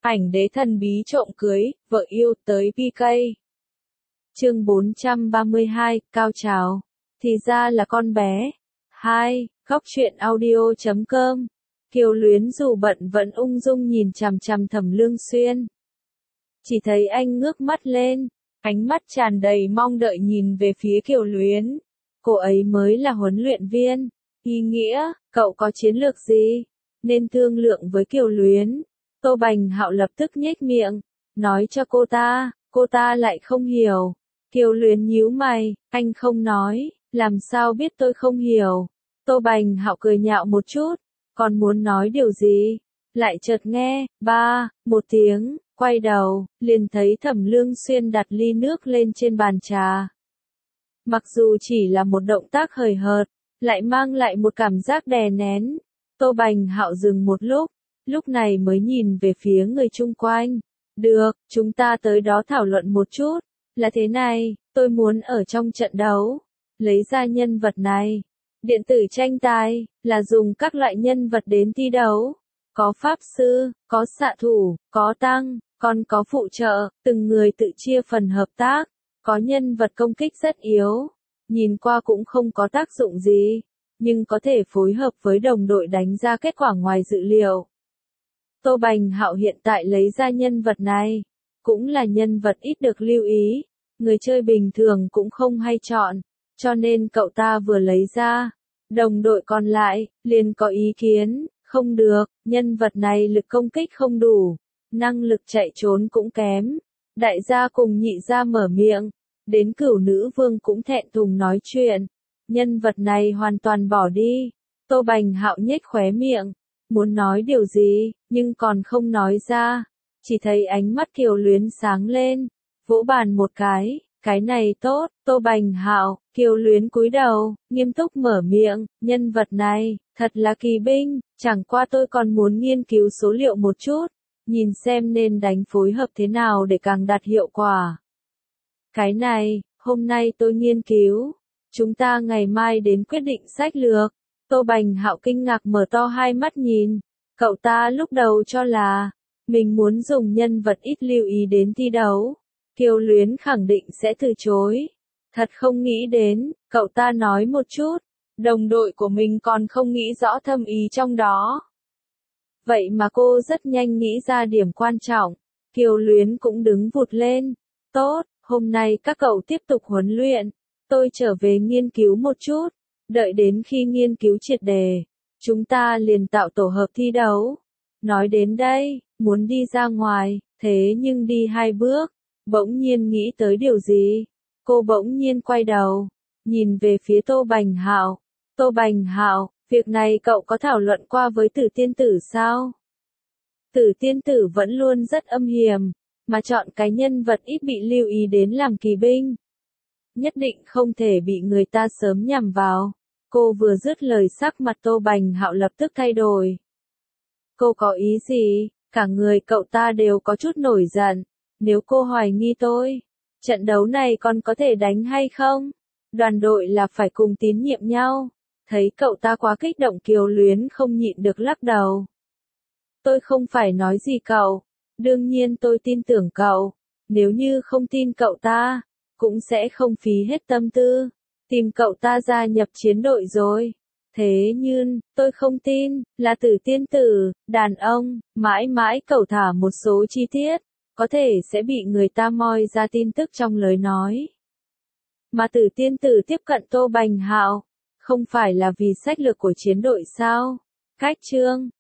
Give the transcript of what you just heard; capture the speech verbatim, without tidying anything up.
Ảnh đế thần bí trộm cưới, vợ yêu tới pê ca. Chương bốn trăm ba mươi hai, cao trào. Thì ra là con bé. hai. Góc truyện audio chấm com. Kiều Luyến dù bận vẫn ung dung nhìn chằm chằm Thẩm Lương Xuyên. Chỉ thấy anh ngước mắt lên, ánh mắt tràn đầy mong đợi nhìn về phía Kiều Luyến. Cô ấy mới là huấn luyện viên. Ý nghĩa, cậu có chiến lược gì? Nên thương lượng với Kiều Luyến. Tô Bành Hạo lập tức nhếch miệng, nói cho cô ta, cô ta lại không hiểu. Kiều Luyến nhíu mày, anh không nói, làm sao biết tôi không hiểu. Tô Bành Hạo cười nhạo một chút, còn muốn nói điều gì? Lại chợt nghe, ba, một tiếng, quay đầu, liền thấy Thẩm Lương Xuyên đặt ly nước lên trên bàn trà. Mặc dù chỉ là một động tác hời hợt, lại mang lại một cảm giác đè nén. Tô Bành Hạo dừng một lúc, lúc này mới nhìn về phía người chung quanh. Được, chúng ta tới đó thảo luận một chút. Là thế này, tôi muốn ở trong trận đấu, lấy ra nhân vật này. Điện tử tranh tài, là dùng các loại nhân vật đến thi đấu. Có pháp sư, có xạ thủ, có tăng, còn có phụ trợ, từng người tự chia phần hợp tác. Có nhân vật công kích rất yếu, nhìn qua cũng không có tác dụng gì, nhưng có thể phối hợp với đồng đội đánh ra kết quả ngoài dự liệu. Tô Bành Hạo hiện tại lấy ra nhân vật này, cũng là nhân vật ít được lưu ý, người chơi bình thường cũng không hay chọn, cho nên cậu ta vừa lấy ra, đồng đội còn lại, liền có ý kiến, không được, nhân vật này lực công kích không đủ, năng lực chạy trốn cũng kém. Đại gia cùng nhị gia mở miệng, đến Cửu Nữ Vương cũng thẹn thùng nói chuyện, nhân vật này hoàn toàn bỏ đi. Tô Bành Hạo nhếch khóe miệng, muốn nói điều gì, nhưng còn không nói ra, chỉ thấy ánh mắt Kiều Luyến sáng lên, vỗ bàn một cái, cái này tốt. Tô Bành Hạo, Kiều Luyến cúi đầu, nghiêm túc mở miệng, nhân vật này, thật là kỳ binh, chẳng qua tôi còn muốn nghiên cứu số liệu một chút, nhìn xem nên đánh phối hợp thế nào để càng đạt hiệu quả. Cái này, hôm nay tôi nghiên cứu, chúng ta ngày mai đến quyết định sách lược. Tô Bành Hạo kinh ngạc mở to hai mắt nhìn, cậu ta lúc đầu cho là, mình muốn dùng nhân vật ít lưu ý đến thi đấu. Kiều Luyến khẳng định sẽ từ chối. Thật không nghĩ đến, cậu ta nói một chút, đồng đội của mình còn không nghĩ rõ thâm ý trong đó. Vậy mà cô rất nhanh nghĩ ra điểm quan trọng, Kiều Luyến cũng đứng vụt lên. Tốt, hôm nay các cậu tiếp tục huấn luyện, tôi trở về nghiên cứu một chút, đợi đến khi nghiên cứu triệt đề, chúng ta liền tạo tổ hợp thi đấu. Nói đến đây, muốn đi ra ngoài, thế nhưng đi hai bước, bỗng nhiên nghĩ tới điều gì, cô bỗng nhiên quay đầu, nhìn về phía Tô Bành Hạo. Tô Bành Hạo, việc này cậu có thảo luận qua với Tử Tiên Tử sao? Tử Tiên Tử vẫn luôn rất âm hiểm, mà chọn cái nhân vật ít bị lưu ý đến làm kỳ binh. Nhất định không thể bị người ta sớm nhằm vào. Cô vừa dứt lời sắc mặt Tô Bành Hạo lập tức thay đổi. Cô có ý gì? Cả người cậu ta đều có chút nổi giận. Nếu cô hoài nghi tôi, trận đấu này còn có thể đánh hay không? Đoàn đội là phải cùng tín nhiệm nhau. Thấy cậu ta quá kích động, Kiều Luyến không nhịn được lắc đầu. Tôi không phải nói gì cậu. Đương nhiên tôi tin tưởng cậu. Nếu như không tin cậu ta, cũng sẽ không phí hết tâm tư tìm cậu ta gia nhập chiến đội rồi. Thế nhưng, tôi không tin, là Tử Tiên Tử, đàn ông, mãi mãi cẩu thả một số chi tiết, có thể sẽ bị người ta moi ra tin tức trong lời nói. Mà Tử Tiên Tử tiếp cận Tô Bành Hạo, không phải là vì sách lược của chiến đội sao? Cách chương,